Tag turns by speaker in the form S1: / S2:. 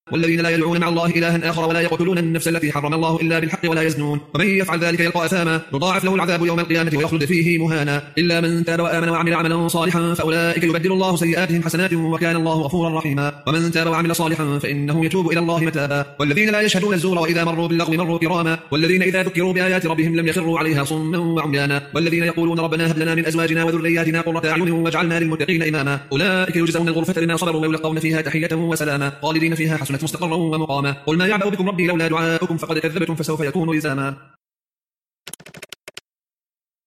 S1: والذين لا يدعون مع الله إلها آخر ولا يقتلون النفس التي حرم الله إلا بالحق ولا يزنون ومن يفعل ذلك يلقى أثاما يضاعف له العذاب يوم القيامة ويخلد فيه مهانا إلا من تاب وآمن وعمل عملا صالحا فأولئك يبدل الله سيئاتهم حسنات وكان الله غفورا رحيما ومن تاب وعمل صالحا فإنه يتوب إلى الله متابا والذين لا يشهدون الزور وإذا مروا باللغو مروا كراما والذين إذا ذكروا بآيات ربهم لم يخروا عليها صما وعميانا والذين يقولون ربنا هب لنا من أزواجنا وذرياتنا قرة أعين واجعلنا للمتقين إماما أولئك يجزون الغرفة بما صبروا ويلقون فيها تحية وسلاما خالدين فيها حسنة مستقرا ومقاما قل ما يعبأ بكم ربي لولا دعاؤكم فقد كذبتم فسوف يكون لزاما.